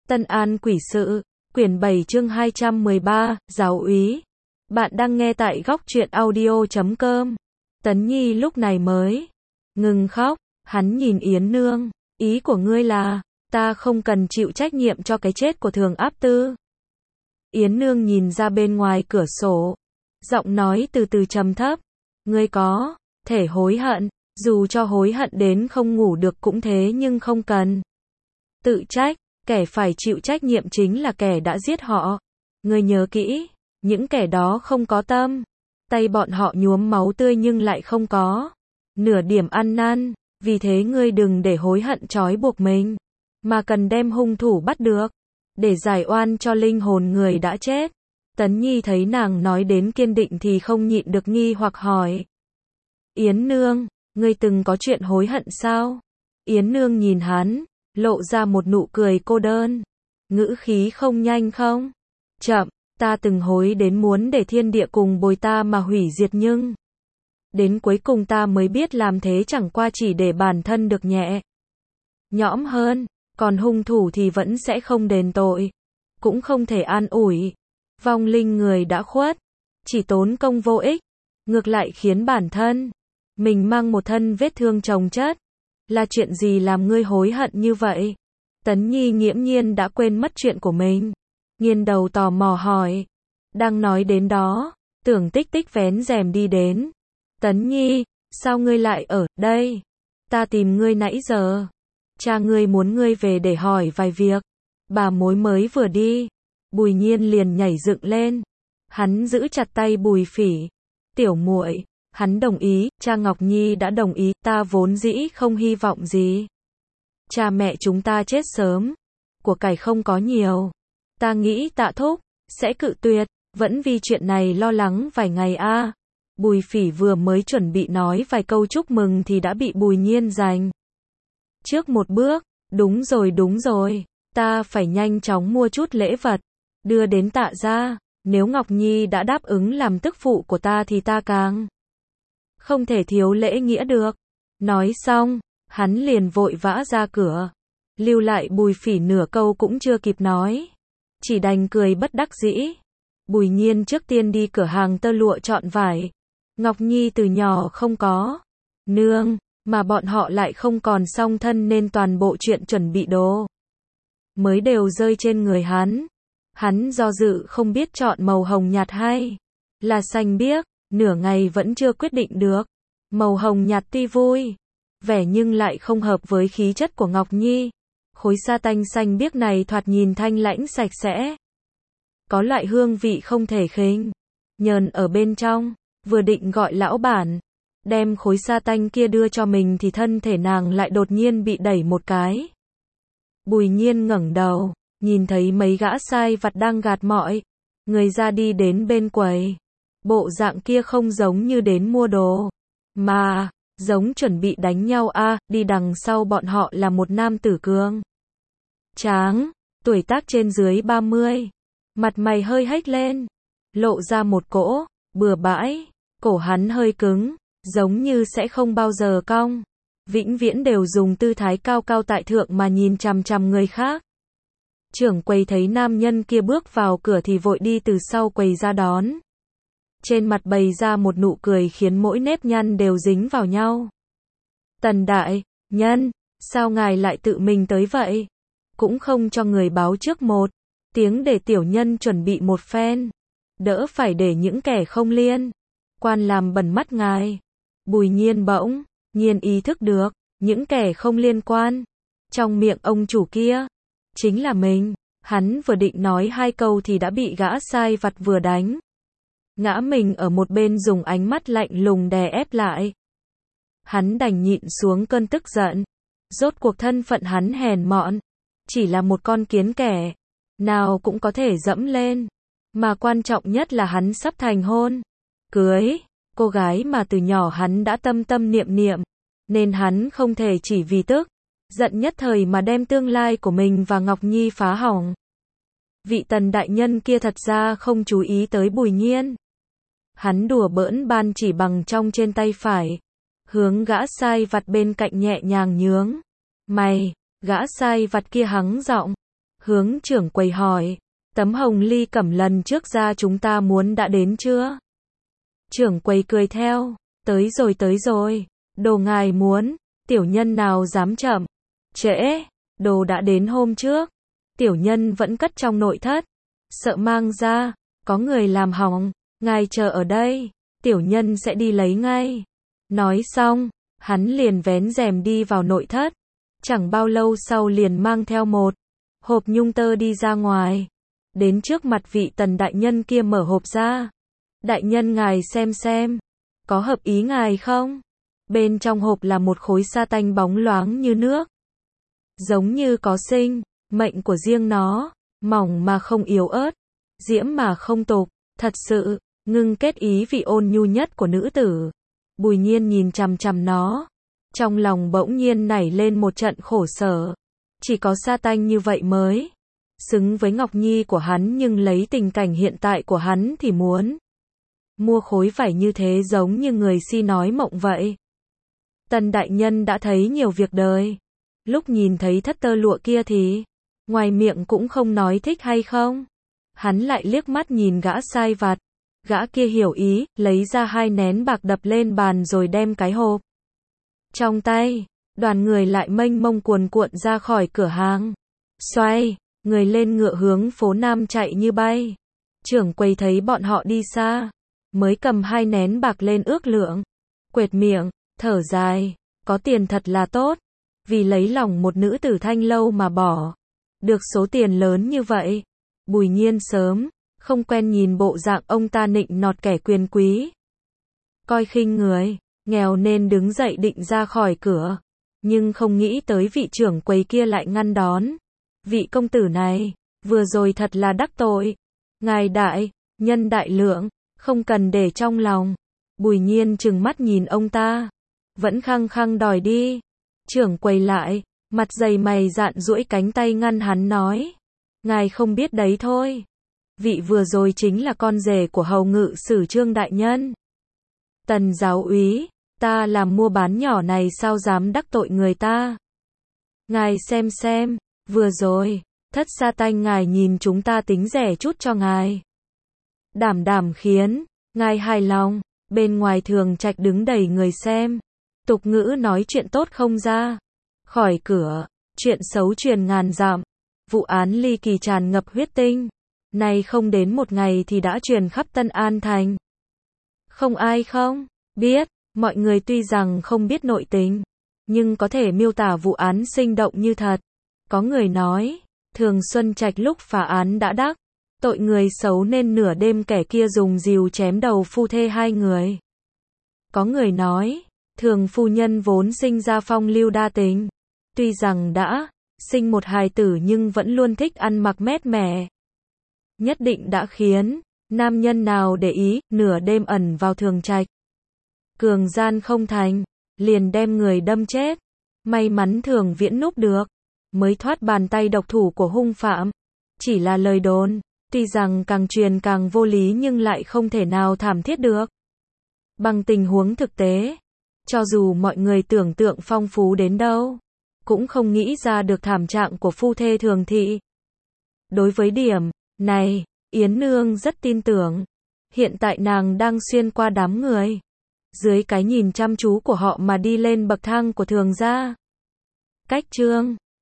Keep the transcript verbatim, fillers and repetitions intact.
Tân An Quỷ Sự, quyển bảy chương hai trăm mười ba, Giáo úy. Bạn đang nghe tại góc truyện audio chấm com. Tấn Nhi lúc này mới ngừng khóc, hắn nhìn Yến Nương, ý của ngươi là, ta không cần chịu trách nhiệm cho cái chết của Thường Áp Tư. Yến Nương nhìn ra bên ngoài cửa sổ, giọng nói từ từ trầm thấp, ngươi có thể hối hận, dù cho hối hận đến không ngủ được cũng thế nhưng không cần tự trách, kẻ phải chịu trách nhiệm chính là kẻ đã giết họ. Ngươi nhớ kỹ, những kẻ đó không có tâm, tay bọn họ nhuốm máu tươi nhưng lại không có nửa điểm ăn năn, vì thế ngươi đừng để hối hận trói buộc mình, mà cần đem hung thủ bắt được, để giải oan cho linh hồn người đã chết. Tấn Nhi thấy nàng nói đến kiên định thì không nhịn được nghi hoặc hỏi. Yến Nương, ngươi từng có chuyện hối hận sao? Yến Nương nhìn hắn, lộ ra một nụ cười cô đơn. Ngữ khí không nhanh không chậm, ta từng hối đến muốn để thiên địa cùng bồi ta mà hủy diệt nhưng đến cuối cùng ta mới biết làm thế chẳng qua chỉ để bản thân được nhẹ nhõm hơn, còn hung thủ thì vẫn sẽ không đền tội, cũng không thể an ủi. Vong linh người đã khuất, chỉ tốn công vô ích, ngược lại khiến bản thân mình mang một thân vết thương chồng chất. Là chuyện gì làm ngươi hối hận như vậy? Tấn Nhi nghiễm nhiên đã quên mất chuyện của mình, nghiêng đầu tò mò hỏi. Đang nói đến đó, Tưởng Tích Tích vén rèm đi đến. Tấn Nhi, sao ngươi lại ở đây? Ta tìm ngươi nãy giờ. Cha ngươi muốn ngươi về để hỏi vài việc. Bà mối mới vừa đi, Bùi Nhiên liền nhảy dựng lên. Hắn giữ chặt tay Bùi Phỉ. Tiểu muội, hắn đồng ý, cha Ngọc Nhi đã đồng ý, ta vốn dĩ không hy vọng gì. Cha mẹ chúng ta chết sớm, của cải không có nhiều. Ta nghĩ Tạ thúc sẽ cự tuyệt, vẫn vì chuyện này lo lắng vài ngày a. À. Bùi Phỉ vừa mới chuẩn bị nói vài câu chúc mừng thì đã bị Bùi Nhiên giành trước một bước. Đúng rồi đúng rồi, ta phải nhanh chóng mua chút lễ vật, đưa đến Tạ gia. Nếu Ngọc Nhi đã đáp ứng làm tức phụ của ta thì ta càng không thể thiếu lễ nghĩa được. Nói xong, hắn liền vội vã ra cửa, lưu lại Bùi Phỉ nửa câu cũng chưa kịp nói, chỉ đành cười bất đắc dĩ. Bùi Nhiên trước tiên đi cửa hàng tơ lụa chọn vải. Ngọc Nhi từ nhỏ không có nương, mà bọn họ lại không còn song thân nên toàn bộ chuyện chuẩn bị đồ mới đều rơi trên người hắn. Hắn do dự không biết chọn màu hồng nhạt hay là xanh biếc, nửa ngày vẫn chưa quyết định được. Màu hồng nhạt tuy vui vẻ nhưng lại không hợp với khí chất của Ngọc Nhi. Khối sa tanh xanh biếc này thoạt nhìn thanh lãnh sạch sẽ, có loại hương vị không thể khinh nhờn ở bên trong. Vừa định gọi lão bản đem khối sa tanh kia đưa cho mình thì thân thể nàng lại đột nhiên bị đẩy một cái. Bùi Nhiên ngẩng đầu, nhìn thấy mấy gã sai vặt đang gạt mọi người ra đi đến bên quầy. Bộ dạng kia không giống như đến mua đồ, mà giống chuẩn bị đánh nhau a. À, đi đằng sau bọn họ là một nam tử cường tráng, tuổi tác trên dưới ba mươi, mặt mày hơi hếch lên, lộ ra một cỗ bừa bãi. Cổ hắn hơi cứng, giống như sẽ không bao giờ cong, vĩnh viễn đều dùng tư thái cao cao tại thượng mà nhìn chằm chằm người khác. Trưởng quầy thấy nam nhân kia bước vào cửa thì vội đi từ sau quầy ra đón. Trên mặt bày ra một nụ cười khiến mỗi nếp nhăn đều dính vào nhau. Tần đại nhân, sao ngài lại tự mình tới vậy? Cũng không cho người báo trước một tiếng để tiểu nhân chuẩn bị một phen, đỡ phải để những kẻ không liên quan làm bẩn mắt ngài. Bùi Nhiên bỗng nhiên ý thức được, những kẻ không liên quan trong miệng ông chủ kia chính là mình. Hắn vừa định nói hai câu thì đã bị gã sai vặt vừa đánh ngã mình ở một bên, dùng ánh mắt lạnh lùng đè ép lại. Hắn đành nhịn xuống cơn tức giận. Rốt cuộc thân phận hắn hèn mọn, chỉ là một con kiến kẻ nào cũng có thể dẫm lên, mà quan trọng nhất là hắn sắp thành hôn cưới cô gái mà từ nhỏ hắn đã tâm tâm niệm niệm, nên hắn không thể chỉ vì tức giận nhất thời mà đem tương lai của mình và Ngọc Nhi phá hỏng. Vị Tần đại nhân kia thật ra không chú ý tới Bùi Nhiên. Hắn đùa bỡn ban chỉ bằng trong trên tay phải, hướng gã sai vặt bên cạnh nhẹ nhàng nhướng mày. Gã sai vặt kia hắng giọng, hướng trưởng quầy hỏi, tấm hồng ly cẩm lần trước ra chúng ta muốn đã đến chưa? Trưởng quầy cười theo, tới rồi tới rồi, đồ ngài muốn, tiểu nhân nào dám chậm, trễ, đồ đã đến hôm trước, tiểu nhân vẫn cất trong nội thất, sợ mang ra, có người làm hỏng, ngài chờ ở đây, tiểu nhân sẽ đi lấy ngay. Nói xong, hắn liền vén rèm đi vào nội thất, chẳng bao lâu sau liền mang theo một hộp nhung tơ đi ra ngoài, đến trước mặt vị Tần đại nhân kia mở hộp ra. Đại nhân ngài xem xem, có hợp ý ngài không? Bên trong hộp là một khối sa tanh bóng loáng như nước, giống như có sinh mệnh của riêng nó, mỏng mà không yếu ớt, diễm mà không tục, thật sự ngưng kết ý vị ôn nhu nhất của nữ tử. Bùi Nhiên nhìn chằm chằm nó, trong lòng bỗng nhiên nảy lên một trận khổ sở. Chỉ có sa tanh như vậy mới xứng với Ngọc Nhi của hắn, nhưng lấy tình cảnh hiện tại của hắn thì muốn mua khối vải như thế giống như người si nói mộng vậy. Tần đại nhân đã thấy nhiều việc đời, lúc nhìn thấy thất tơ lụa kia thì ngoài miệng cũng không nói thích hay không. Hắn lại liếc mắt nhìn gã sai vặt, gã kia hiểu ý, lấy ra hai nén bạc đập lên bàn rồi đem cái hộp trong tay. Đoàn người lại mênh mông cuồn cuộn ra khỏi cửa hàng, xoay người lên ngựa hướng phố Nam chạy như bay. Trưởng quầy thấy bọn họ đi xa, mới cầm hai nén bạc lên ước lượng, quệt miệng, thở dài, có tiền thật là tốt, vì lấy lòng một nữ tử thanh lâu mà bỏ được số tiền lớn như vậy. Bùi Nhiên sớm không quen nhìn bộ dạng ông ta nịnh nọt kẻ quyền quý, coi khinh người nghèo nên đứng dậy định ra khỏi cửa, nhưng không nghĩ tới vị trưởng quầy kia lại ngăn đón. Vị công tử này, vừa rồi thật là đắc tội. Ngài đại nhân đại lượng, không cần để trong lòng. Bùi Nhiên trừng mắt nhìn ông ta, vẫn khăng khăng đòi đi. Trưởng quầy lại, mặt dày mày dạn duỗi cánh tay ngăn hắn nói, ngài không biết đấy thôi. Vị vừa rồi chính là con rể của hầu ngự sử Trương đại nhân. Tần giáo úy, ta làm mua bán nhỏ này sao dám đắc tội người ta. Ngài xem xem, vừa rồi, thất sa tanh ngài nhìn chúng ta tính rẻ chút cho ngài. Đảm đảm khiến ngài hài lòng. Bên ngoài thường trạch đứng đầy người xem, tục ngữ nói chuyện tốt không ra khỏi cửa, chuyện xấu truyền ngàn dặm. Vụ án ly kỳ tràn ngập huyết tinh, nay không đến một ngày thì đã truyền khắp Tân An thành. Không ai không biết, mọi người tuy rằng không biết nội tình, nhưng có thể miêu tả vụ án sinh động như thật. Có người nói, Thường Xuân Trạch lúc phá án đã đắc tội người xấu nên nửa đêm kẻ kia dùng rìu chém đầu phu thê hai người. Có người nói, Thường phu nhân vốn sinh ra phong lưu đa tình, tuy rằng đã sinh một hài tử nhưng vẫn luôn thích ăn mặc mét mẻ. Nhất định đã khiến nam nhân nào để ý, nửa đêm ẩn vào Thường Trạch. Cường gian không thành, liền đem người đâm chết. May mắn Thường Viễn núp được, mới thoát bàn tay độc thủ của hung phạm. Chỉ là lời đồn, tuy rằng càng truyền càng vô lý nhưng lại không thể nào thảm thiết được. Bằng tình huống thực tế, cho dù mọi người tưởng tượng phong phú đến đâu, cũng không nghĩ ra được thảm trạng của phu thê Thường thị. Đối với điểm này, Yến Nương rất tin tưởng. Hiện tại nàng đang xuyên qua đám người, dưới cái nhìn chăm chú của họ mà đi lên bậc thang của Thường gia. Cách chương